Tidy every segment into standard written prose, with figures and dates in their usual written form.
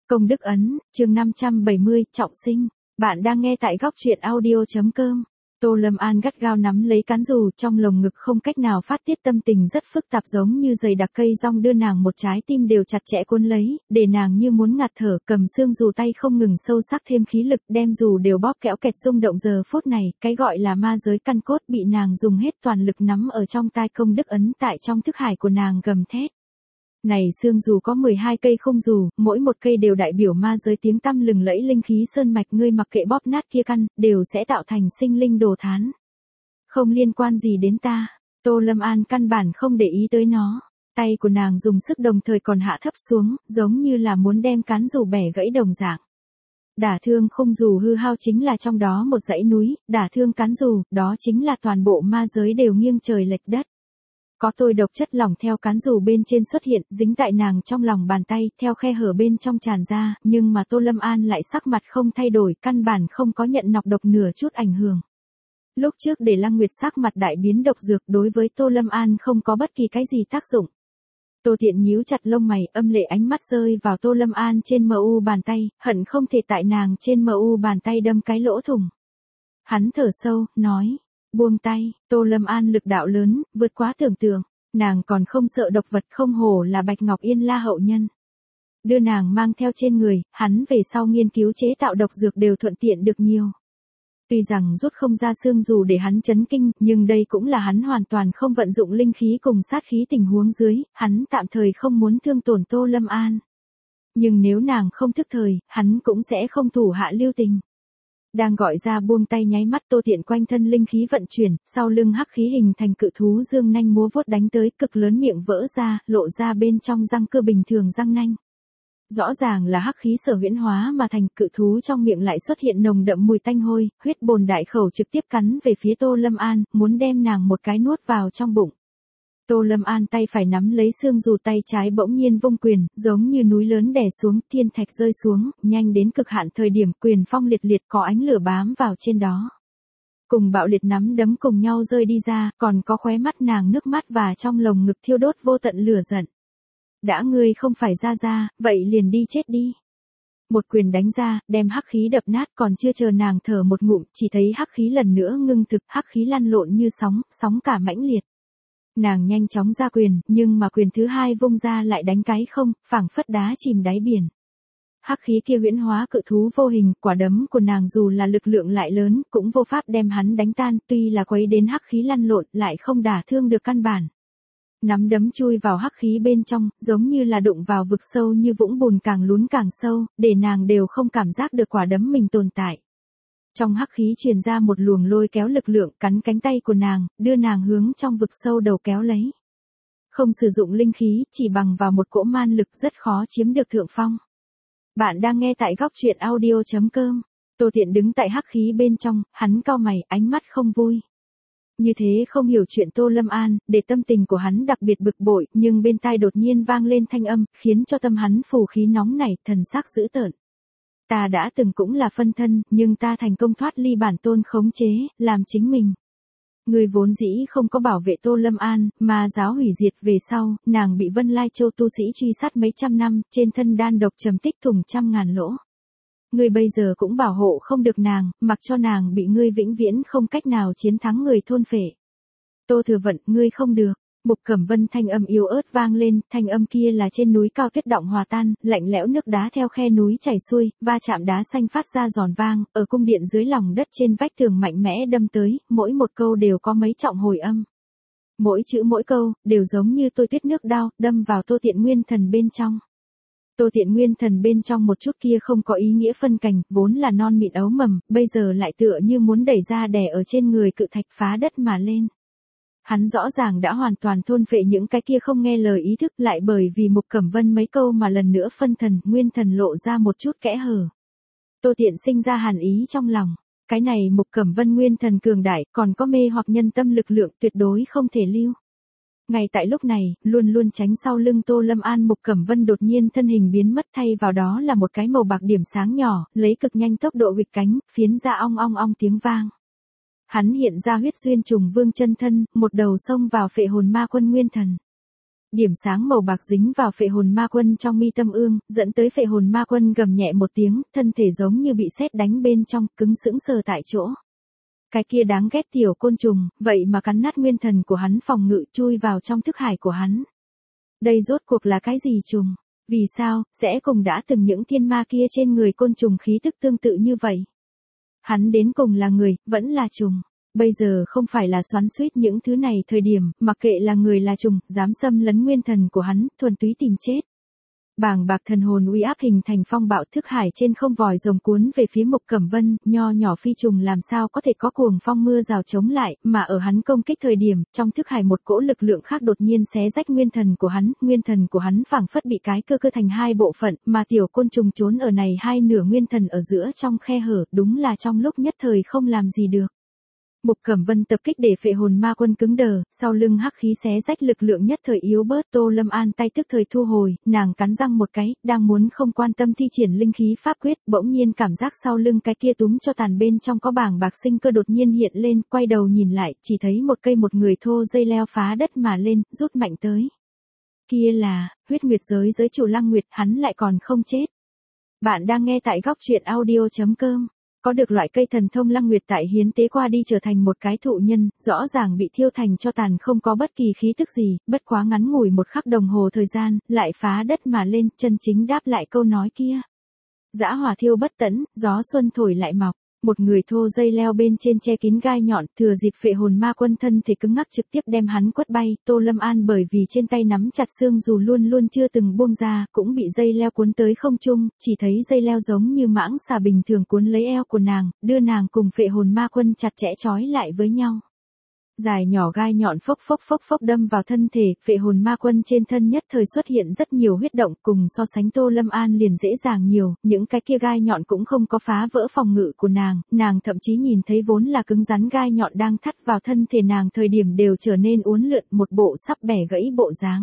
Công đức ấn, chương 570, trọng sinh. Bạn đang nghe tại góc truyện audio.com. Tô Lâm An gắt gao nắm lấy cán dù, trong lồng ngực không cách nào phát tiết, tâm tình rất phức tạp, giống như dày đặc cây rong đưa nàng một trái tim đều chặt chẽ cuốn lấy, để nàng như muốn ngạt thở, cầm xương dù tay không ngừng sâu sắc thêm khí lực, đem dù đều bóp kẽo kẹt rung động. Giờ phút này, cái gọi là ma giới căn cốt bị nàng dùng hết toàn lực nắm ở trong tai, công đức ấn tại trong thức hải của nàng gầm thét. Này xương dù có 12 cây khung dù, mỗi một cây đều đại biểu ma giới tiếng tăm lừng lẫy linh khí sơn mạch, ngươi mặc kệ bóp nát kia căn, đều sẽ tạo thành sinh linh đồ thán. Không liên quan gì đến ta. Tô Lâm An căn bản không để ý tới nó. Tay của nàng dùng sức đồng thời còn hạ thấp xuống, giống như là muốn đem cán dù bẻ gãy đồng dạng. Đả thương khung dù hư hao chính là trong đó một dãy núi, đả thương cán dù, đó chính là toàn bộ ma giới đều nghiêng trời lệch đất. Có tôi độc chất lỏng theo cán dù bên trên xuất hiện, dính tại nàng trong lòng bàn tay, theo khe hở bên trong tràn ra, nhưng mà Tô Lâm An lại sắc mặt không thay đổi, căn bản không có nhận nọc độc nửa chút ảnh hưởng. Lúc trước để Lăng Nguyệt sắc mặt đại biến, độc dược đối với Tô Lâm An không có bất kỳ cái gì tác dụng. Tô Tiện nhíu chặt lông mày, âm lệ ánh mắt rơi vào Tô Lâm An trên mu bàn tay, hận không thể tại nàng trên mu bàn tay đâm cái lỗ thủng. Hắn thở sâu, nói. Buông tay, Tô Lâm An lực đạo lớn, vượt quá tưởng tượng, nàng còn không sợ độc vật, không hổ là Bạch Ngọc Yên La hậu nhân. Đưa nàng mang theo trên người, hắn về sau nghiên cứu chế tạo độc dược đều thuận tiện được nhiều. Tuy rằng rút không ra xương dù để hắn chấn kinh, nhưng đây cũng là hắn hoàn toàn không vận dụng linh khí cùng sát khí tình huống dưới, hắn tạm thời không muốn thương tổn Tô Lâm An. Nhưng nếu nàng không thức thời, hắn cũng sẽ không thủ hạ lưu tình. Đang gọi ra buông tay nháy mắt, Tô Tiện quanh thân linh khí vận chuyển, sau lưng hắc khí hình thành cự thú dương nanh múa vuốt đánh tới, cực lớn miệng vỡ ra, lộ ra bên trong răng cưa bình thường răng nanh. Rõ ràng là hắc khí sở huyễn hóa mà thành, cự thú trong miệng lại xuất hiện nồng đậm mùi tanh hôi, huyết bồn đại khẩu trực tiếp cắn về phía Tô Lâm An, muốn đem nàng một cái nuốt vào trong bụng. Tô Lâm An tay phải nắm lấy xương dù, tay trái bỗng nhiên vung quyền, giống như núi lớn đè xuống, thiên thạch rơi xuống, nhanh đến cực hạn thời điểm, quyền phong liệt liệt, có ánh lửa bám vào trên đó. Cùng bạo liệt nắm đấm cùng nhau rơi đi ra, còn có khóe mắt nàng nước mắt và trong lồng ngực thiêu đốt vô tận lửa giận. Đã ngươi không phải ra, vậy liền đi chết đi. Một quyền đánh ra, đem hắc khí đập nát, còn chưa chờ nàng thở một ngụm, chỉ thấy hắc khí lần nữa ngưng thực, hắc khí lăn lộn như sóng, sóng cả mãnh liệt. Nàng nhanh chóng ra quyền, nhưng mà quyền thứ hai vung ra lại đánh cái không, phảng phất đá chìm đáy biển. Hắc khí kia huyễn hóa cự thú vô hình, quả đấm của nàng dù là lực lượng lại lớn, cũng vô pháp đem hắn đánh tan, tuy là quấy đến hắc khí lăn lộn, lại không đả thương được căn bản. Nắm đấm chui vào hắc khí bên trong, giống như là đụng vào vực sâu như vũng bùn, càng lún càng sâu, để nàng đều không cảm giác được quả đấm mình tồn tại. Trong hắc khí truyền ra một luồng lôi kéo lực lượng, cắn cánh tay của nàng, đưa nàng hướng trong vực sâu đầu kéo lấy. Không sử dụng linh khí, chỉ bằng vào một cỗ man lực rất khó chiếm được thượng phong. Bạn đang nghe tại góc truyện audio.com. Tô Tiện đứng tại hắc khí bên trong, hắn cau mày, ánh mắt không vui. Như thế không hiểu chuyện Tô Lâm An, để tâm tình của hắn đặc biệt bực bội, nhưng bên tai đột nhiên vang lên thanh âm, khiến cho tâm hắn phù khí nóng nảy, thần sắc dữ tợn. Ta đã từng cũng là phân thân, nhưng ta thành công thoát ly bản tôn khống chế, làm chính mình. Người vốn dĩ không có bảo vệ Tô Lâm An, mà giáo hủy diệt về sau, nàng bị Vân Lai Châu tu sĩ truy sát mấy trăm năm, trên thân đan độc trầm tích thủng trăm ngàn lỗ. Ngươi bây giờ cũng bảo hộ không được nàng, mặc cho nàng bị ngươi vĩnh viễn không cách nào chiến thắng người thôn phệ. Tô Thừa Vận, ngươi không được. Mục Cẩm Vân thanh âm yếu ớt vang lên, thanh âm kia là trên núi cao tuyết động hòa tan, lạnh lẽo nước đá theo khe núi chảy xuôi, va chạm đá xanh phát ra giòn vang, ở cung điện dưới lòng đất trên vách tường mạnh mẽ đâm tới, mỗi một câu đều có mấy trọng hồi âm. Mỗi chữ mỗi câu, đều giống như tôi tuyết nước đao, đâm vào Tô Tiện nguyên thần bên trong. Tô Tiện nguyên thần bên trong một chút kia không có ý nghĩa phân cành, vốn là non mịn ấu mầm, bây giờ lại tựa như muốn đẩy ra đè ở trên người cự thạch phá đất mà lên. Hắn rõ ràng đã hoàn toàn thôn phệ những cái kia không nghe lời ý thức, lại bởi vì Mục Cẩm Vân mấy câu mà lần nữa phân thần, nguyên thần lộ ra một chút kẽ hở. Tô Tiện sinh ra hàn ý trong lòng, cái này Mục Cẩm Vân nguyên thần cường đại, còn có mê hoặc nhân tâm lực lượng, tuyệt đối không thể lưu. Ngay tại lúc này, luôn luôn tránh sau lưng Tô Lâm An Mục Cẩm Vân đột nhiên thân hình biến mất, thay vào đó là một cái màu bạc điểm sáng nhỏ, lấy cực nhanh tốc độ huỵch cánh, phiến ra ong ong ong tiếng vang. Hắn hiện ra huyết duyên trùng vương chân thân, một đầu xông vào phệ hồn ma quân nguyên thần. Điểm sáng màu bạc dính vào phệ hồn ma quân trong mi tâm ương, dẫn tới phệ hồn ma quân gầm nhẹ một tiếng, thân thể giống như bị sét đánh bên trong, cứng sững sờ tại chỗ. Cái kia đáng ghét tiểu côn trùng, vậy mà cắn nát nguyên thần của hắn phòng ngự chui vào trong thức hải của hắn. Đây rốt cuộc là cái gì trùng? Vì sao, sẽ cùng đã từng những thiên ma kia trên người côn trùng khí tức tương tự như vậy? Hắn đến cùng là người, vẫn là trùng. Bây giờ không phải là xoắn xuýt những thứ này thời điểm, mặc kệ là người là trùng, dám xâm lấn nguyên thần của hắn, thuần túy tìm chết. Bàng bạc thần hồn uy áp hình thành phong bạo thức hải trên không vòi rồng cuốn về phía Mục Cẩm Vân, nho nhỏ phi trùng làm sao có thể có cuồng phong mưa rào chống lại, mà ở hắn công kích thời điểm, trong thức hải một cỗ lực lượng khác đột nhiên xé rách nguyên thần của hắn phảng phất bị cái cơ thành hai bộ phận, mà tiểu côn trùng trốn ở này hai nửa nguyên thần ở giữa trong khe hở, đúng là trong lúc nhất thời không làm gì được. Mục Cẩm Vân tập kích để phệ hồn ma quân cứng đờ, sau lưng hắc khí xé rách lực lượng nhất thời yếu bớt, Tô Lâm An tay tức thời thu hồi, nàng cắn răng một cái, đang muốn không quan tâm thi triển linh khí pháp quyết, bỗng nhiên cảm giác sau lưng cái kia túm cho tàn bên trong có bảng bạc sinh cơ đột nhiên hiện lên, quay đầu nhìn lại, chỉ thấy một cây một người thô dây leo phá đất mà lên, rút mạnh tới. Kia là, huyết nguyệt giới chủ Lăng Nguyệt, hắn lại còn không chết. Bạn đang nghe tại góc truyện audio.com. Có được loại cây thần thông Lăng Nguyệt tại hiến tế qua đi trở thành một cái thụ nhân, rõ ràng bị thiêu thành cho tàn không có bất kỳ khí tức gì, bất quá ngắn ngủi một khắc đồng hồ thời gian, lại phá đất mà lên, chân chính đáp lại câu nói kia. Dã hỏa thiêu bất tẫn, gió xuân thổi lại mọc. Một người thô dây leo bên trên che kín gai nhọn, thừa dịp phệ hồn ma quân thân thể cứng ngắc trực tiếp đem hắn quất bay, Tô Lâm An bởi vì trên tay nắm chặt xương dù luôn luôn chưa từng buông ra, cũng bị dây leo cuốn tới không trung, chỉ thấy dây leo giống như mãng xà bình thường cuốn lấy eo của nàng, đưa nàng cùng phệ hồn ma quân chặt chẽ trói lại với nhau. Dài nhỏ gai nhọn phốc phốc đâm vào thân thể, phệ hồn ma quân trên thân nhất thời xuất hiện rất nhiều huyết động, cùng so sánh Tô Lâm An liền dễ dàng nhiều, những cái kia gai nhọn cũng không có phá vỡ phòng ngự của nàng thậm chí nhìn thấy vốn là cứng rắn gai nhọn đang thắt vào thân thể nàng thời điểm đều trở nên uốn lượn, một bộ sắp bẻ gãy bộ dáng.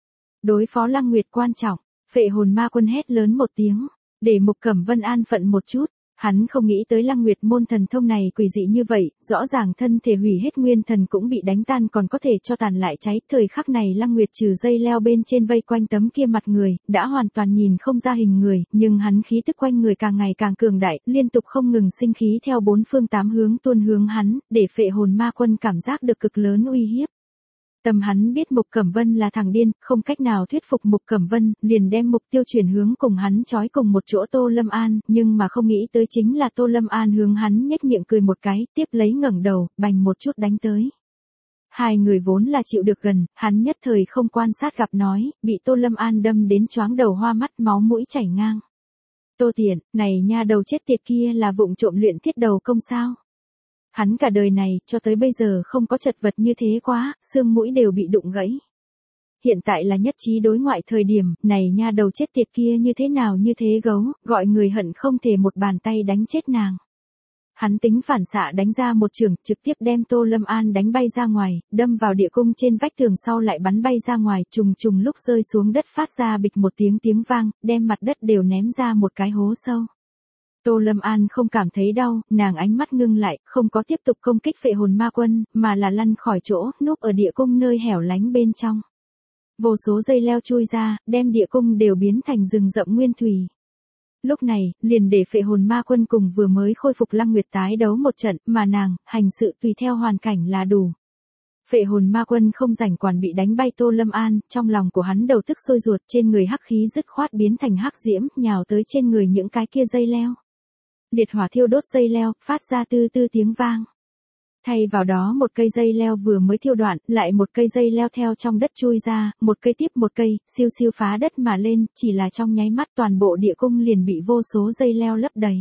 Đối phó Lăng Nguyệt quan trọng, phệ hồn ma quân hét lớn một tiếng, để Mục Cẩm Vân an phận một chút. Hắn không nghĩ tới Lăng Nguyệt môn thần thông này quỷ dị như vậy, rõ ràng thân thể hủy hết nguyên thần cũng bị đánh tan còn có thể cho tàn lại cháy. Thời khắc này Lăng Nguyệt trừ dây leo bên trên vây quanh tấm kia mặt người, đã hoàn toàn nhìn không ra hình người, nhưng hắn khí tức quanh người càng ngày càng cường đại, liên tục không ngừng sinh khí theo bốn phương tám hướng tuôn hướng hắn, để phệ hồn ma quân cảm giác được cực lớn uy hiếp. Tâm hắn biết Mục Cẩm Vân là thằng điên, không cách nào thuyết phục Mục Cẩm Vân, liền đem mục tiêu chuyển hướng cùng hắn trói cùng một chỗ Tô Lâm An, nhưng mà không nghĩ tới chính là Tô Lâm An hướng hắn nhếch miệng cười một cái, tiếp lấy ngẩng đầu, bành một chút đánh tới. Hai người vốn là chịu được gần, hắn nhất thời không quan sát gặp nói, bị Tô Lâm An đâm đến choáng đầu hoa mắt máu mũi chảy ngang. Tô Tiện, này nha đầu chết tiệt kia là vụng trộm luyện thiết đầu công sao? Hắn cả đời này, cho tới bây giờ không có chật vật như thế quá, xương mũi đều bị đụng gãy. Hiện tại là nhất trí đối ngoại thời điểm, này nha đầu chết tiệt kia như thế nào như thế gấu, gọi người hận không thể một bàn tay đánh chết nàng. Hắn tính phản xạ đánh ra một chưởng, trực tiếp đem Tô Lâm An đánh bay ra ngoài, đâm vào địa cung trên vách tường sau lại bắn bay ra ngoài, trùng lúc rơi xuống đất phát ra bịch một tiếng vang, đem mặt đất đều ném ra một cái hố sâu. Tô Lâm An không cảm thấy đau, nàng ánh mắt ngưng lại, không có tiếp tục công kích phệ hồn ma quân, mà là lăn khỏi chỗ, núp ở địa cung nơi hẻo lánh bên trong. Vô số dây leo chui ra, đem địa cung đều biến thành rừng rậm nguyên thủy. Lúc này, liền để phệ hồn ma quân cùng vừa mới khôi phục Lăng Nguyệt tái đấu một trận, mà nàng, hành sự tùy theo hoàn cảnh là đủ. Phệ hồn ma quân không rảnh quản bị đánh bay Tô Lâm An, trong lòng của hắn đầu tức sôi ruột, trên người hắc khí dứt khoát biến thành hắc diễm, nhào tới trên người những cái kia dây leo. Liệt hỏa thiêu đốt dây leo, phát ra tư tiếng vang. Thay vào đó một cây dây leo vừa mới thiêu đoạn, lại một cây dây leo theo trong đất chui ra, một cây tiếp một cây, siêu phá đất mà lên, chỉ là trong nháy mắt toàn bộ địa cung liền bị vô số dây leo lấp đầy.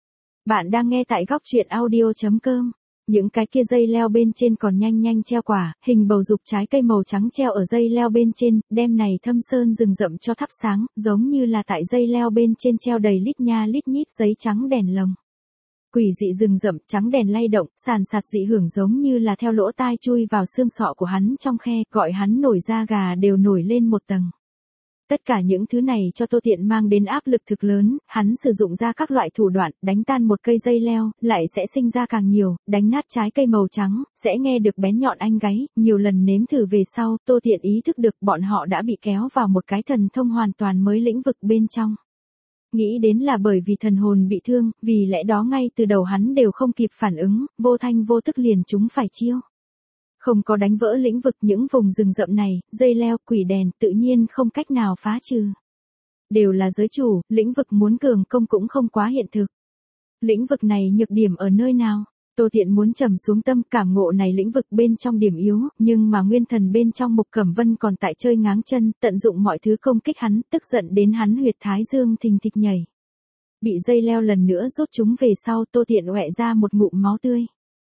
Bạn đang nghe tại góc truyện audio.com. Những cái kia dây leo bên trên còn nhanh treo quả, hình bầu dục trái cây màu trắng treo ở dây leo bên trên, đem này thâm sơn rừng rậm cho thắp sáng, giống như là tại dây leo bên trên treo đầy lít nha lít nhít giấy trắng đèn lồng. Quỷ dị rừng rậm, trắng đèn lay động, sàn sạt dị hưởng giống như là theo lỗ tai chui vào xương sọ của hắn trong khe, gọi hắn nổi da gà đều nổi lên một tầng. Tất cả những thứ này cho Tô Tiện mang đến áp lực thực lớn, hắn sử dụng ra các loại thủ đoạn, đánh tan một cây dây leo, lại sẽ sinh ra càng nhiều, đánh nát trái cây màu trắng, sẽ nghe được bén nhọn anh gáy, nhiều lần nếm thử về sau, Tô Tiện ý thức được bọn họ đã bị kéo vào một cái thần thông hoàn toàn mới lĩnh vực bên trong. Nghĩ đến là bởi vì thần hồn bị thương, vì lẽ đó ngay từ đầu hắn đều không kịp phản ứng, vô thanh vô tức liền chúng phải chiêu. Không có đánh vỡ lĩnh vực những vùng rừng rậm này, dây leo, quỷ đèn tự nhiên không cách nào phá trừ. Đều là giới chủ, lĩnh vực muốn cường công cũng không quá hiện thực. Lĩnh vực này nhược điểm ở nơi nào? Tô Tiện muốn trầm xuống tâm cảm ngộ này lĩnh vực bên trong điểm yếu, nhưng mà nguyên thần bên trong Mục Cẩm Vân còn tại chơi ngáng chân, tận dụng mọi thứ công kích hắn, tức giận đến hắn huyệt thái dương thình thịch nhảy. Bị dây leo lần nữa rút chúng về sau, Tô Tiện oẹ ra một ngụm máu tươi.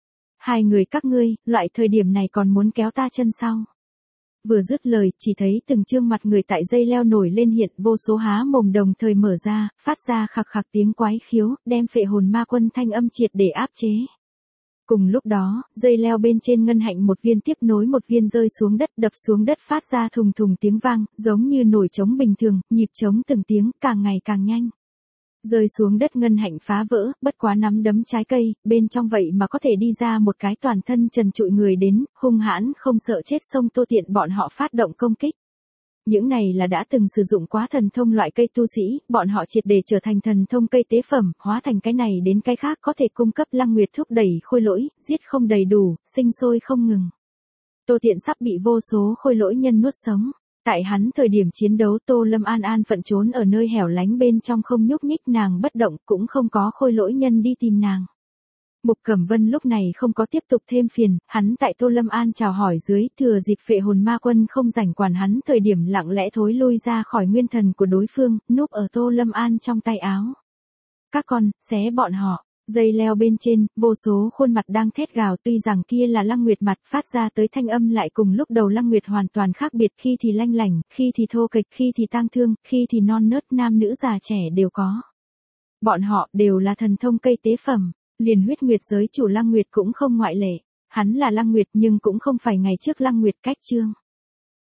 Hai người các ngươi, loại thời điểm này còn muốn kéo ta chân sau. Vừa dứt lời, chỉ thấy từng trương mặt người tại dây leo nổi lên hiện, vô số há mồm đồng thời mở ra, phát ra khạc khạc tiếng quái khiếu, đem Phệ Hồn Ma Quân thanh âm triệt để áp chế. Cùng lúc đó, dây leo bên trên ngân hạnh một viên tiếp nối một viên rơi xuống đất, đập xuống đất phát ra thùng thùng tiếng vang, giống như nổi trống bình thường, nhịp trống từng tiếng, càng ngày càng nhanh. Rơi xuống đất ngân hạnh phá vỡ, bất quá nắm đấm trái cây, bên trong vậy mà có thể đi ra một cái toàn thân trần trụi người đến, hung hãn không sợ chết xông Tô Tiện bọn họ phát động công kích. Những này là đã từng sử dụng quá thần thông loại cây tu sĩ, bọn họ triệt để trở thành thần thông cây tế phẩm, hóa thành cái này đến cái khác có thể cung cấp Lăng Nguyệt thúc đẩy khôi lỗi, giết không đầy đủ, sinh sôi không ngừng. Tô Tiện sắp bị vô số khôi lỗi nhân nuốt sống. Tại hắn thời điểm chiến đấu Tô Lâm An an phận trốn ở nơi hẻo lánh bên trong không nhúc nhích nàng bất động cũng không có khôi lỗi nhân đi tìm nàng. Mục Cẩm Vân lúc này không có tiếp tục thêm phiền, hắn tại Tô Lâm An chào hỏi dưới thừa dịp Phệ Hồn Ma Quân không rảnh quản hắn thời điểm lặng lẽ thối lui ra khỏi nguyên thần của đối phương, núp ở Tô Lâm An trong tay áo. Các con, xé bọn họ. Dây leo bên trên, vô số khuôn mặt đang thét gào tuy rằng kia là Lăng Nguyệt mặt phát ra tới thanh âm lại cùng lúc đầu Lăng Nguyệt hoàn toàn khác biệt khi thì lanh lảnh, khi thì thô kịch, khi thì tang thương, khi thì non nớt nam nữ già trẻ đều có. Bọn họ đều là thần thông cây tế phẩm, liền huyết nguyệt giới chủ Lăng Nguyệt cũng không ngoại lệ. Hắn là Lăng Nguyệt nhưng cũng không phải ngày trước Lăng Nguyệt cách chương.